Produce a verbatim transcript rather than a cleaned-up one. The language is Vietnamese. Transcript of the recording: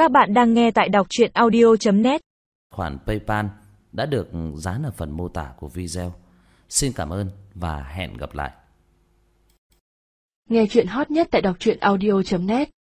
Các bạn đang nghe tại đọc truyện audio chấm net. Khoản PayPal đã được dán ở phần mô tả của video. Xin cảm ơn và hẹn gặp lại. Nghe truyện hot nhất tại đọc truyện audio chấm net.